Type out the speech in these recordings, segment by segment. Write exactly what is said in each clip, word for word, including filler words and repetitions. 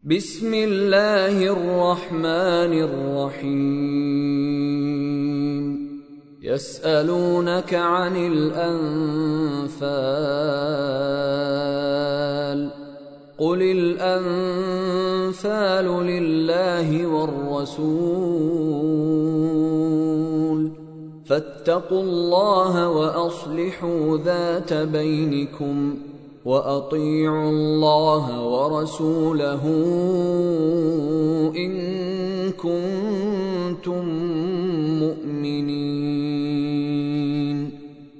بسم الله الرحمن الرحيم يسألونك عن الأنفال قل الأنفال لله والرسول فاتقوا الله وأصلحوا ذات بينكم وأطيعوا الله ورسوله إن كنتم مؤمنين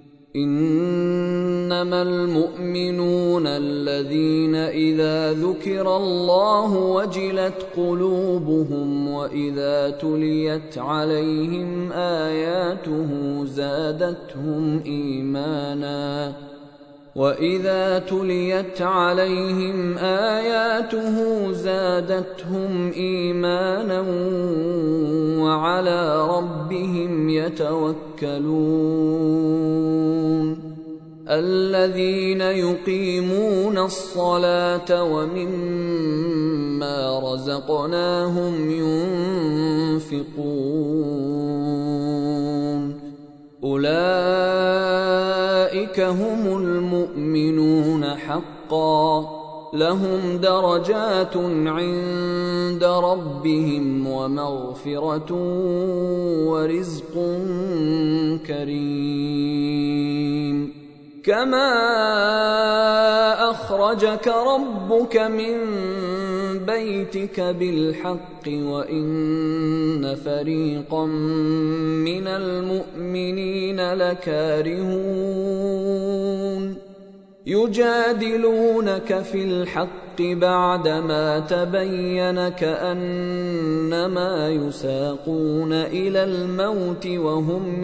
إنما المؤمنون الذين إذا ذكر الله وجلت قلوبهم وإذا تليت عليهم آياته زادتهم إيمانا وَإِذَا تُلِيَتْ عَلَيْهِمْ آيَاتُهُ زَادَتْهُمْ إِيمَانًا وَعَلَى رَبِّهِمْ يَتَوَكَّلُونَ الَّذِينَ يُقِيمُونَ الصَّلَاةَ وَمِمَّا رَزَقْنَاهُمْ يُنْفِقُونَ أولئك هم المؤمنون حقا لهم درجات عند ربهم ومغفرة ورزق كريم كما أخرجك ربك من بيتك بالحق وإن فريقا من المؤمنين لكارهون يجادلونك في الحق بعدما تبين كأنما يساقون إلى الموت وهم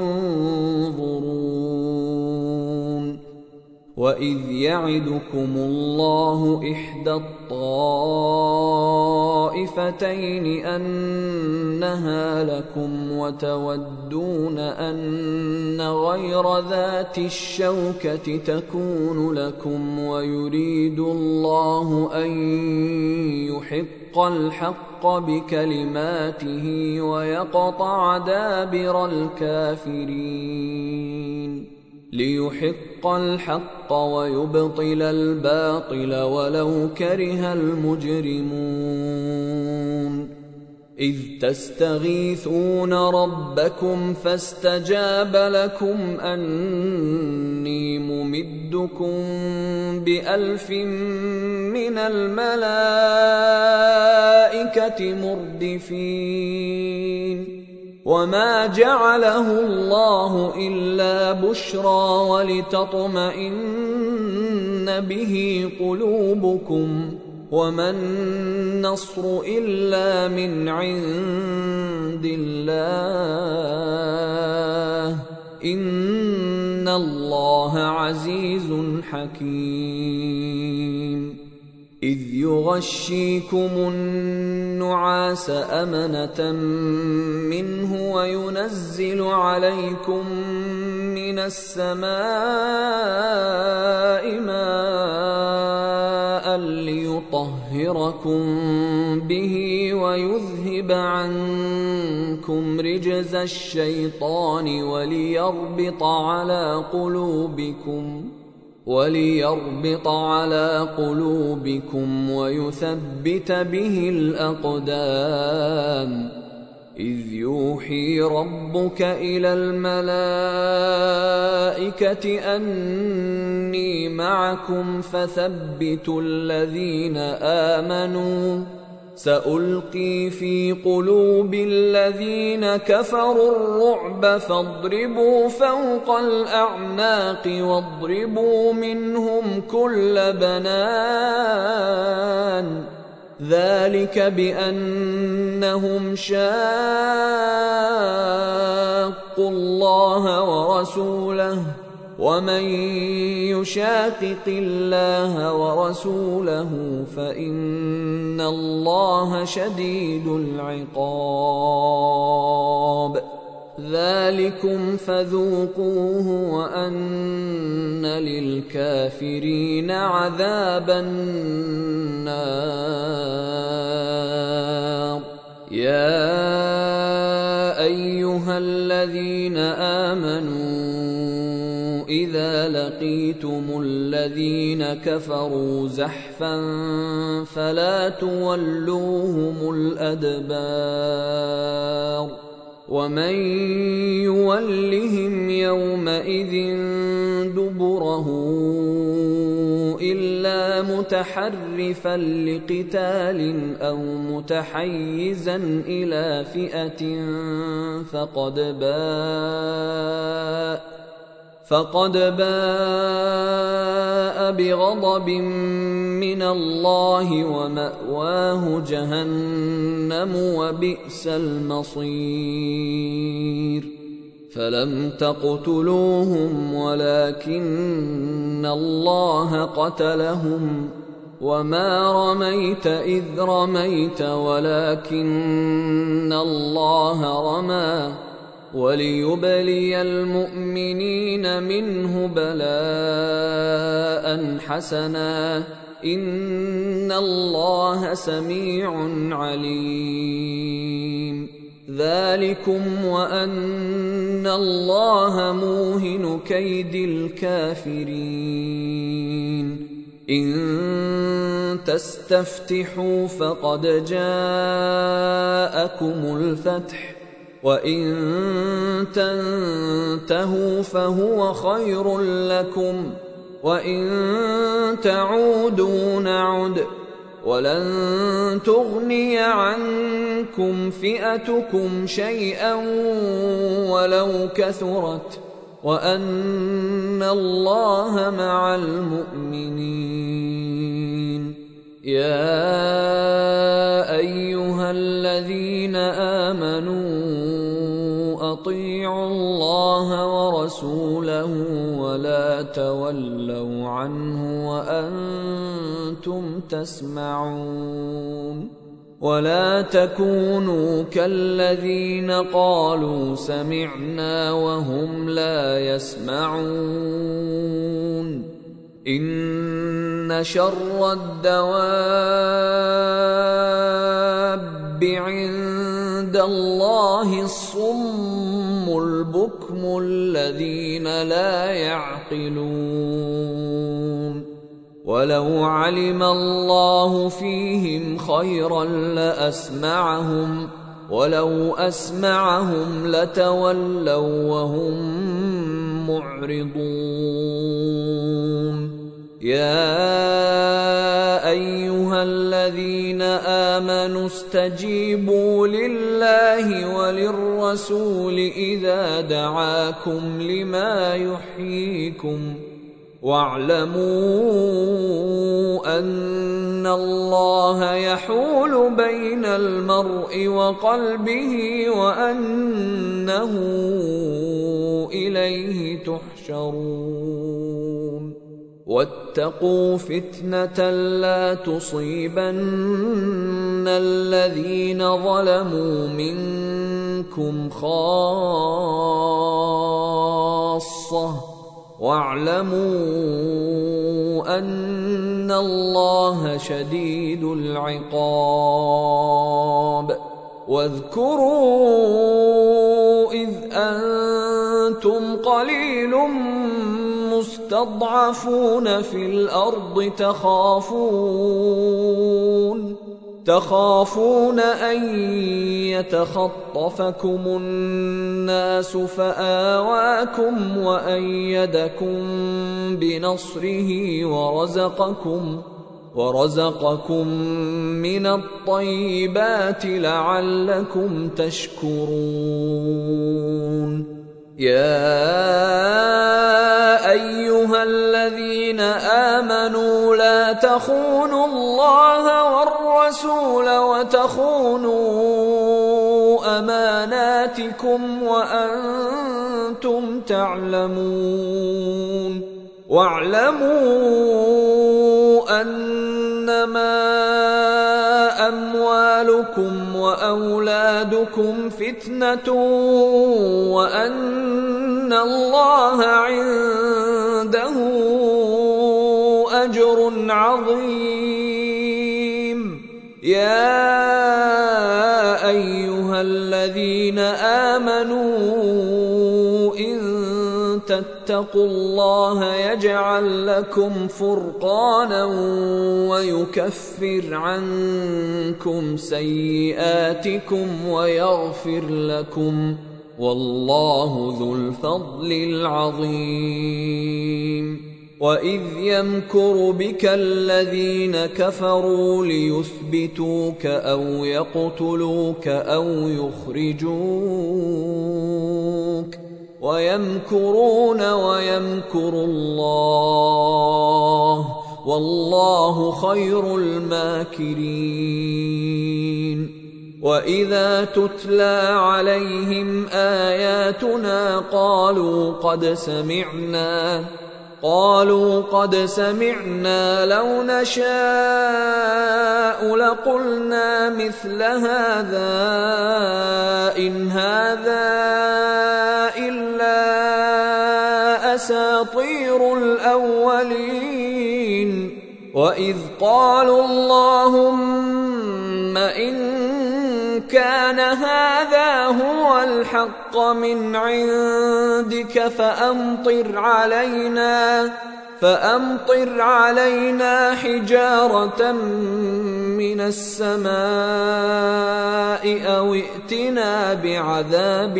ينظرون وَإِذْ يَعِدُكُمُ اللَّهُ إِحْدَى الطَّائِفَتَيْنِ أَنَّهَا لَكُمْ وَتَوَدُّونَ أَنَّ غَيْرَ ذَاتِ الشَّوْكَةِ تَكُونُ لَكُمْ وَيُرِيدُ اللَّهُ أَن يُحِقَّ الْحَقَّ بِكَلِمَاتِهِ وَيَقْطَعَ دَابِرَ الْكَافِرِينَ ليحق الحق ويبطل الباطل ولو كره المجرمون إذ تستغيثون ربكم فاستجاب لكم أني ممدكم بألف من الملائكة مردفين وما جعله الله إلا بشرى ولتطمئن به قلوبكم وما النصر إلا من عند الله إن الله عزيز حكيم إذ يغشيكم النعاس أمنة منه وينزل عليكم من السماء ماء ليطهركم به ويذهب عنكم رجز الشيطان وليربط على قلوبكم وليربط على قلوبكم ويثبت به الأقدام إذ يوحي ربك إلى الملائكة أني معكم فثبتوا الذين آمنوا سألقي في قلوب الذين كفروا الرعب فاضربوا فوق الأعناق واضربوا منهم كل بنان ذلك بأنهم شاقوا الله ورسوله ومن يشاقق الله ورسوله فإن الله شديد العقاب ذلكم فذوقوه وأن للكافرين عذاب النار. أيها الذين آمنوا إذا لقيتم الذين كفروا زحفا فلا تولوهم الأدبار ومن يولهم يومئذ دبره إلا متحرفا لقتال أو متحيزا إلى فئة فقد باء فقد باء بغضب من الله ومأواه جهنم وبئس المصير فلم تقتلوهم ولكن الله قتلهم وما رميت إذ رميت ولكن الله رمى وليبلي المؤمنين منه بلاء حسنا إن الله سميع عليم ذلكم وأن الله موهن كيد الكافرين إن تستفتحوا فقد جاءكم الفتح وإن تنتهوا فهو خير لكم وإن تعودوا نعد ولن تغني عنكم فئتكم شيئا ولو كثرت وأن الله مع المؤمنين يا أيها الذين آمنوا أطيعوا الله ورسوله ولا تولوا عنه وأنتم تسمعون ولا تكونوا كالذين قالوا سمعنا وهم لا يسمعون إن شر الدواب عند الله الصم البكم الذين لا يعقلون ولو علم الله فيهم خيرا لأسمعهم ولو أسمعهم لتولوا وهم معرضون يا أيها الذين آمنوا استجيبوا لله وللرسول إذا دعاكم لما يحييكم واعلموا أن الله يحول بين المرء وقلبه وأنه إليه تحشرون واتقوا فتنة لا تصيبن الذين ظلموا منكم خاصة واعلموا أن الله شديد العقاب واذكروا إذ أنتم قليل مستضعفون في الأرض تخافون تخافون أن يتخطفكم الناس فآواكم وأيدكم بنصره ورزقكم ورزقكم من الطيبات لعلكم تشكرون يا أيها الذين آمنوا لا تخونوا الله والرسول وتخونوا أماناتكم وأنتم تعلمون واعلموا أنما أموالكم وأولادكم فتنة وأن الله عنده أجر عظيم يا أيها الذين آمنوا إن تتقوا الله يجعل لكم فرقانا ويكفر عنكم سيئاتكم ويغفر لكم، والله ذو الفضل العظيم. وإذ يمكر بك الذين كفروا ليثبتوك أو يقتلوك أو يخرجوك ويمكرون ويمكر الله والله خير الماكرين. وإذا تتلى عليهم آياتنا قالوا قد سمعنا قالوا قد سمعنا لو نشاء لقلنا مثل هذا إن هذا إلا أساطير الأولين. وإذ قالوا اللهم إن كان هذا هو الحق من عندك فأمطر علينا فأمطر علينا حجارة من السماء أو ائتنا بعذاب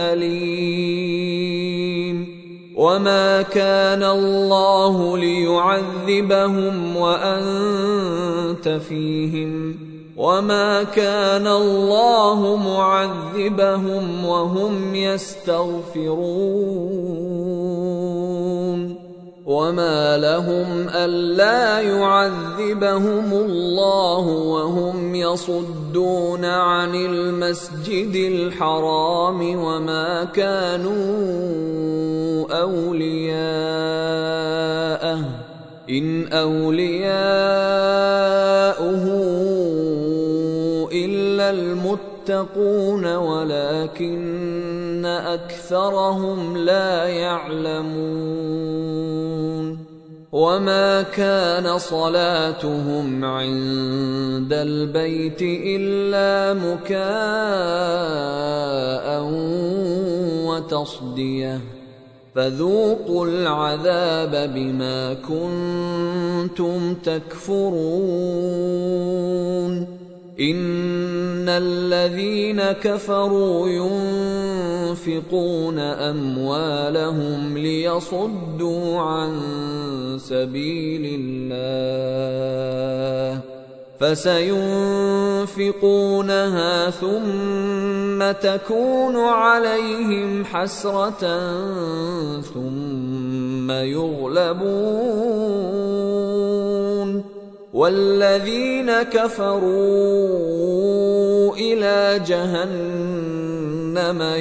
أليم. وما كان الله ليعذبهم وأنت فيهم وما كان الله معذبهم وهم يستغفرون. وما لهم ألا يعذبهم الله وهم يصدون عن المسجد الحرام وما كانوا أولياءه إن أولياؤه إلا المتقون ولكن أكثرهم لا يعلمون. وما كان صلاتهم عند البيت إلا مكاء وتصدية فذوقوا العذاب بما كنتم تكفرون. إن الذين كفروا ينفقون أموالهم ليصدوا عن سبيل الله فسينفقونها ثم تكون عليهم حسرة ثم يغلبون والذين كفروا إلى جهنم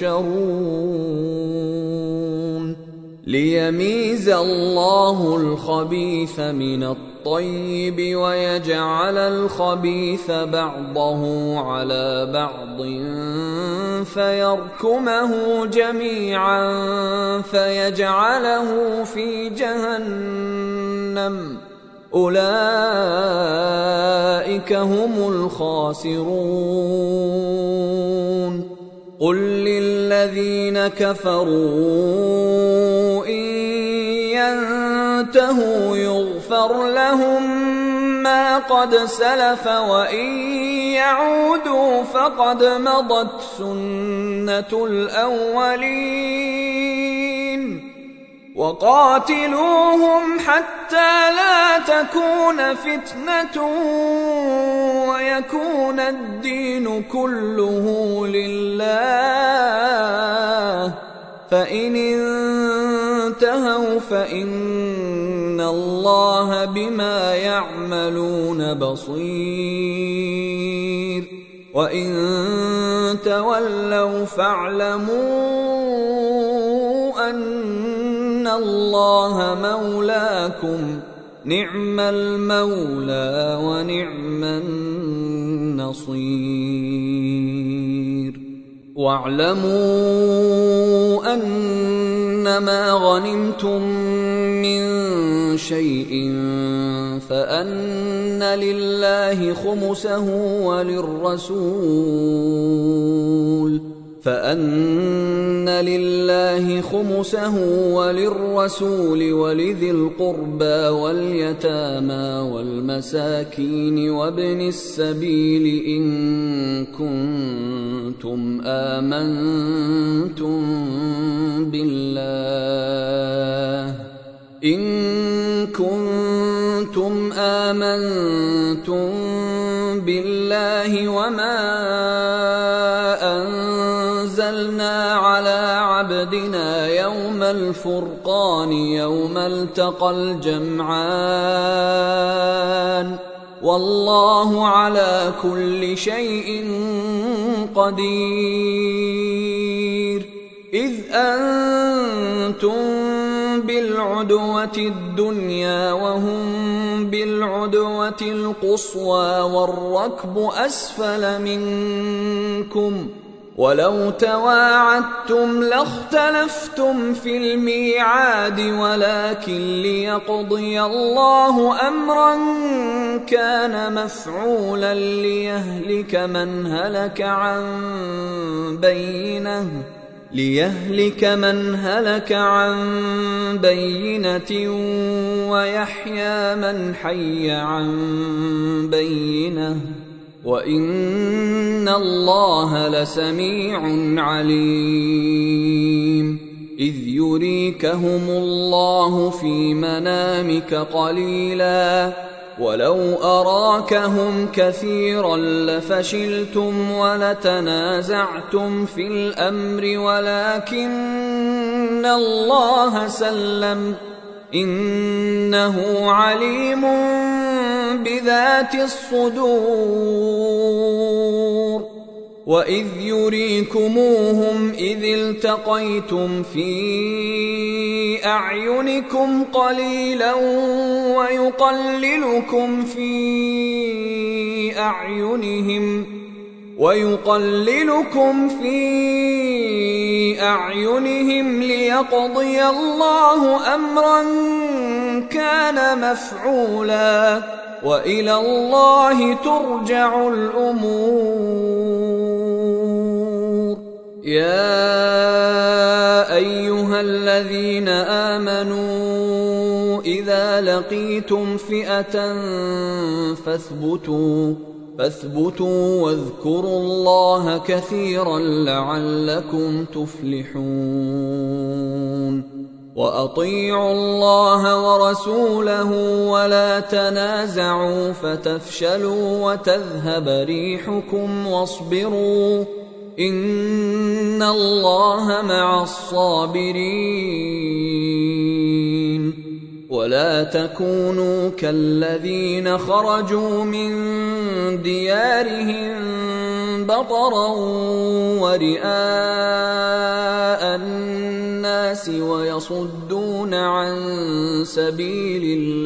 يحشرون ليميز الله الخبيث من الطيب ويجعل الخبيث بعضه على بعض فيركمه جميعا فيجعله في جهنم أولئك هم الخاسرون. قل للذين كفروا إن ينتهوا يغفر لهم ما قد سلف وإن يعودوا فقد مضت سنة الأولين. وقاتلوهم حتى لا تكون فتنة ويكون الدين كله لله فإن انتهوا فإن الله بما يعملون بصير وإن تولوا فاعلموا أن الله مولاكم نعم المولى ونعم النصير. واعلموا أنما غنمتم من شيء فأن لله خمسه وللرسول فأن لله خمسه وللرسول ولذي القربى واليتامى والمساكين وابن السبيل إن كنتم آمنتم بالله إن كنتم آمنتم بالله وما أنزلنا على عبدنا يوم الفرقان يوم التقى الجمعان والله على كل شيء قدير إذ أنتم بالعدوة الدنيا وهم بالعدوة القصوى والركب أسفل منكم ولو تواعدتم لاختلفتم في الميعاد ولكن ليقضي الله أمرا كان مفعولا ليهلك من هلك عن بينه ليهلك من هلك عن بينة ويحيى من حي عن بينة وإن الله لسميع عليم إذ يريكهم الله في منامك قليلا ولو أراكهم كثيرا لفشلتم ولتنازعتم في الأمر ولكن الله سلم إنه عليم بذات الصدور وإذ يريكموهم إذ التقيتم في أعينكم قليلا ويقللكم في أعينهم ويقللكم في أعينهم ليقضي الله أمرا كان مفعولا وإلى الله ترجع الأمور يا أيها الذين آمنوا إذا لقيتم فئة فاثبتوا فاثبتوا واذكروا الله كثيرا لعلكم تفلحون وأطيعوا الله ورسوله ولا تنازعوا فتفشلوا وتذهب ريحكم واصبروا إن الله مع الصابرين ولا تكونوا كالذين خرجوا من ديارهم بطرا ورئاء الناس ويصدون عن سبيل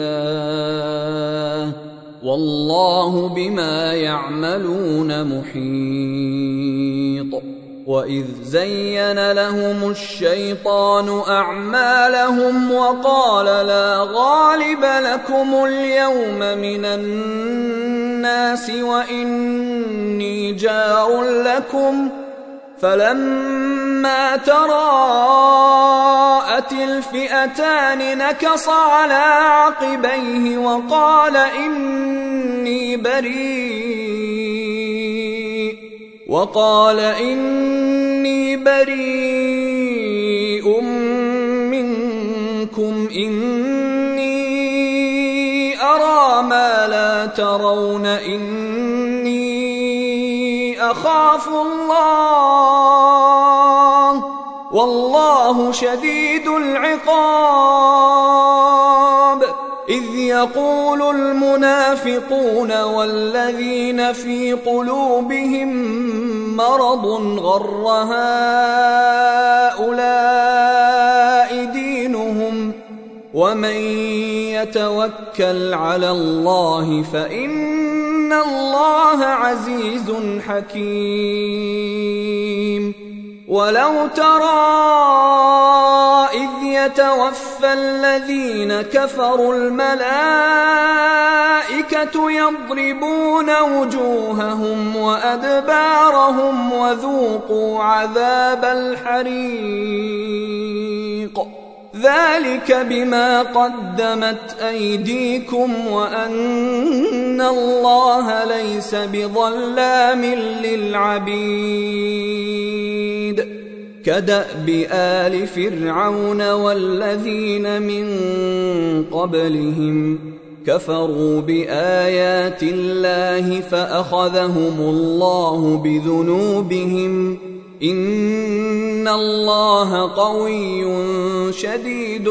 الله والله بما يعملون محيط وإذ زين لهم الشيطان أعمالهم وقال لا غالب لكم اليوم من الناس وإني جار لكم فلما تراءت الفئتان نكص على عقبيه وقال إني بريء وقال إني بريء منكم إني أرى ما لا ترون إني أخاف الله والله شديد العقاب إذ يقول المنافقون والذين في قلوبهم مرض غر هؤلاء دينهم ومن يتوكل على الله فإن الله عزيز حكيم ولو ترى إذ يتوفى الذين كفروا الملائكة يضربون وجوههم وأدبارهم وذوقوا عذاب الحريق ذلك بما قدمت أيديكم وأن الله ليس بظلام للعبيد كدأب آل فرعون والذين من قبلهم كفروا بآيات الله فأخذهم الله بذنوبهم إن الله قوي شديد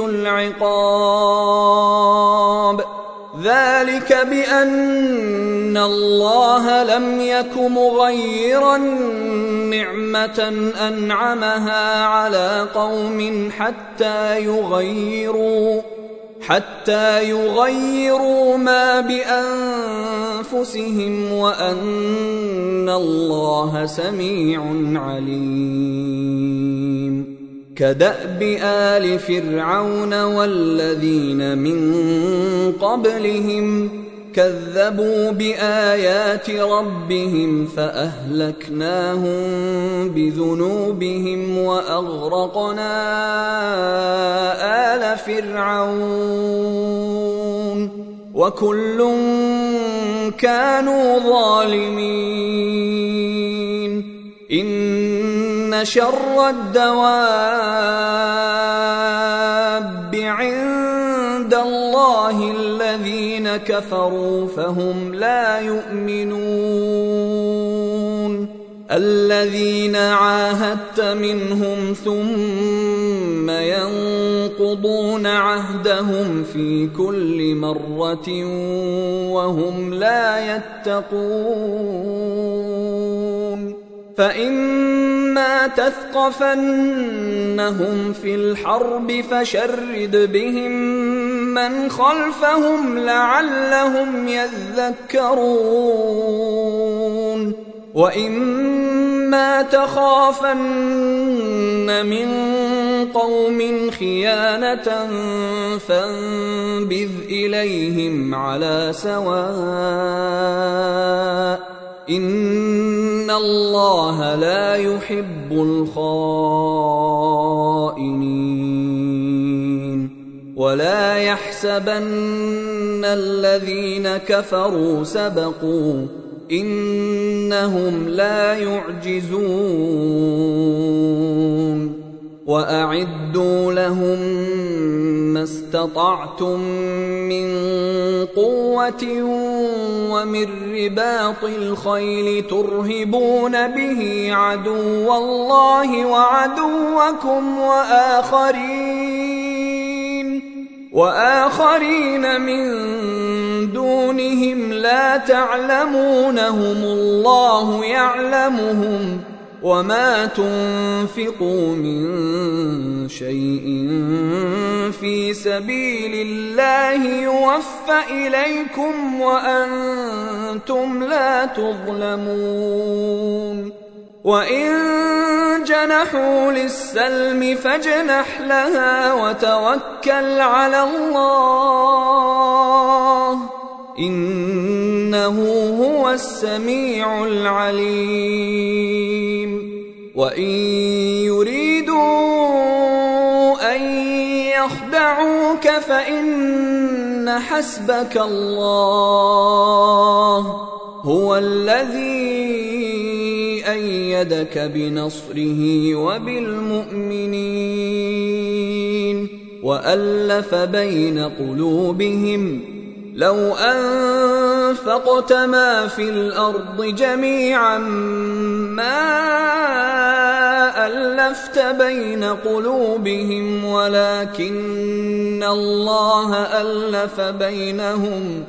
العقاب ذلك بأن الله لم يك مغيرا نعمة أنعمها على قوم حتى يغيروا حتى يغيروا ما بأنفسهم وأن الله سميع عليم كدأب آل فرعون والذين من قبلهم كذبوا بآيات ربهم فأهلكناهم بذنوبهم وأغرقنا آل فرعون وكل كانوا ظالمين إن شر الدواب عند الله الذين كفروا فهم لا يؤمنون الذين عاهدت منهم ثم ينقضون عهدهم في كل مرة وهم لا يتقون فإما تثقفنهم في الحرب فشرد بهم من خلفهم لعلهم يذكرون وإما تخافن من قوم خيانة فانبذ إليهم على سواء إن الله لا يحب الخائنين ولا يحسبن الذين كفروا سبقوا إنهم لا يعجزون وأعدوا لهم ما استطعتم من قوة ومن رباط الخيل ترهبون به عدو الله وعدوكم وآخرين وآخرين من دونهم لا تعلمونهم الله يعلمهم وما تنفقوا من شيء في سبيل الله يوفى إليكم وأنتم لا تظلمون وإن جنحوا للسلم فاجنح لها وتوكل على الله إنه هو السميع العليم وإن يريدوا أن يخدعوك فإن حسبك الله هو الذي أيدك بنصره وبالمؤمنين وألف بين قلوبهم لو أنفقت ما في الأرض جميعا ما ألفت بين قلوبهم ولكن الله ألف بينهم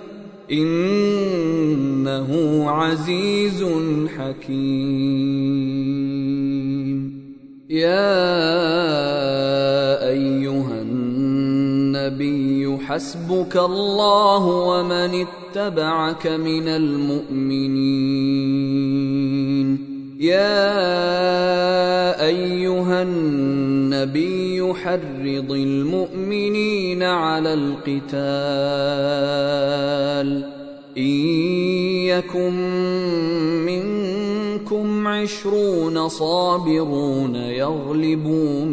إنه عزيز حكيم يا أيها النبي حسبك الله ومن اتبعك من المؤمنين يا أيها النبي حسبك يحرض المؤمنين على القتال إن يكن منكم عشرون صابرون يغلبوا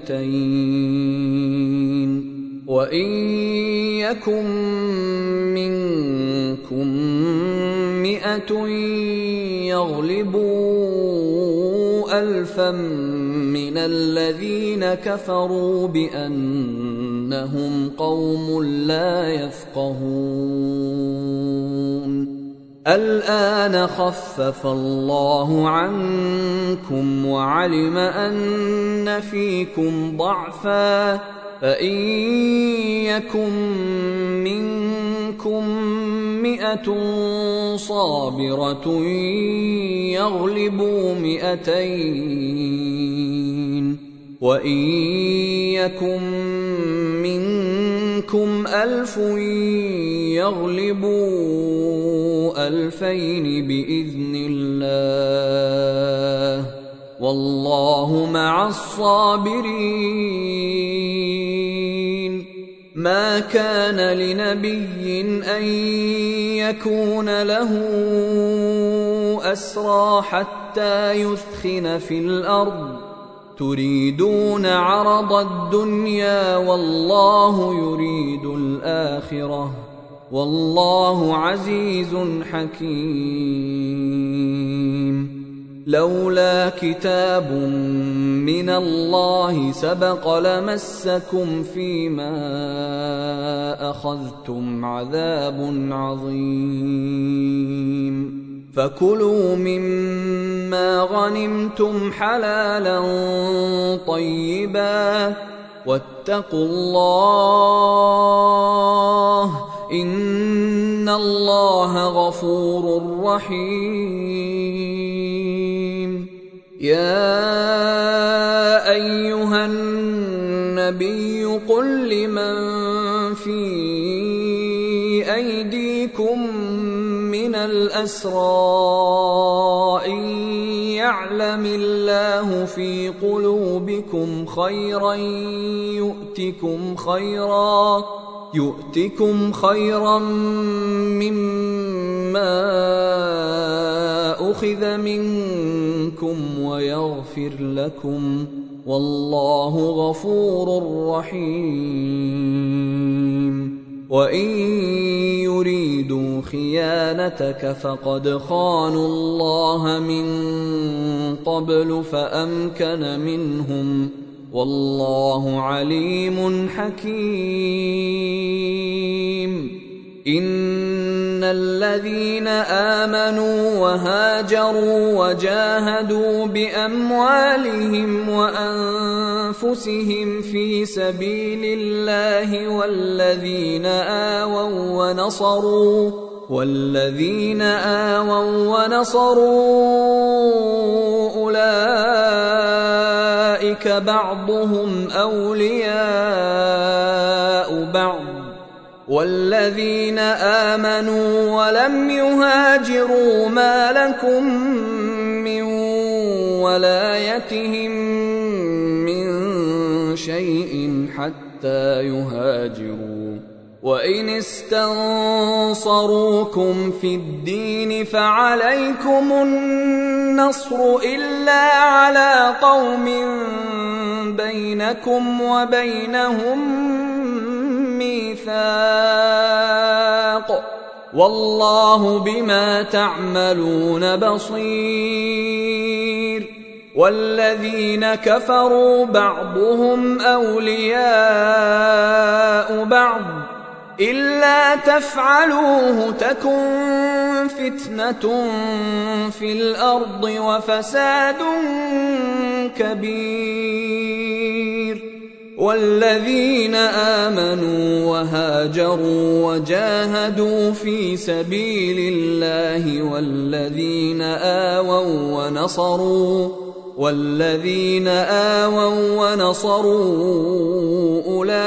مئتين وإن يكن منكم مئة يغلبوا ألفا من الذين كفروا بأنهم قوم لا يفقهون الآن خفف الله عنكم وعلم أن فيكم ضعفا فإن يكن منكم مئة صابرة يغلبوا مئتين وإن يكن منكم ألف يغلبوا ألفين بإذن الله والله مع الصابرين ما كان لنبي أن يكون له أسرى حتى يثخن في الأرض تريدون عرض الدنيا والله يريد الآخرة والله عزيز حكيم لولا كتاب من الله سبق لمسكم فيما أخذتم عذاب عظيم فكلوا مما غنمتم حلالا طيبا واتقوا الله إن الله غفور رحيم يا أيها النبي قل لمن في أيديكم من الأسرى إن يعلم الله في قلوبكم خيرا يؤتكم خيرا يؤتكم خيرا مما أخذ منكم ويغفر لكم والله غفور رحيم وإن يريدوا خيانتك فقد خانوا الله من قبل فأمكن منهم والله عليم حكيم إن الذين آمنوا وهاجروا وجاهدوا بأموالهم وأنفسهم في سبيل الله والذين آووا ونصروا والذين آووا ونصروا أولئك بعضهم أولياء بعض والذين آمنوا ولم يهاجروا ما لكم من ولايتهم من شيء حتى يهاجروا وإن استنصروكم في الدين فعليكم النصر إلا على قوم بينكم وبينهم ميثاق والله بما تعملون بصير والذين كفروا بعضهم أولياء بعض إلا تفعلوه تكن فتنة في الأرض وفساد كبير والذين آمنوا وهاجروا وجاهدوا في سبيل الله والذين آووا ونصروا والذين آووا ونصروا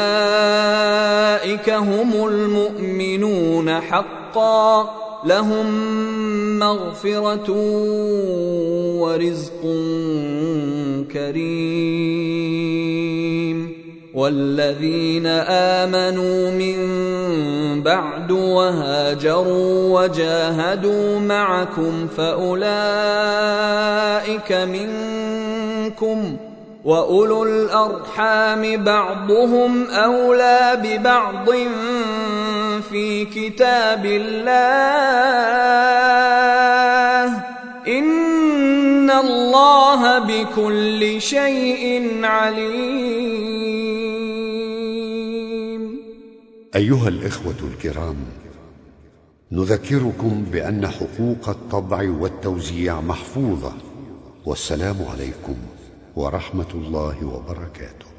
أولئك هم المؤمنون حقا لهم مغفرة ورزق كريم والذين آمنوا من بعد وهاجروا وجاهدوا معكم فأولئك منكم، وأولو الأرحام بعضهم أولى ببعض في كتاب الله، إن الله بكل شيء عليم. أيها الإخوة الكرام، نذكركم بأن حقوق الطبع والتوزيع محفوظة، والسلام عليكم ورحمة الله وبركاته.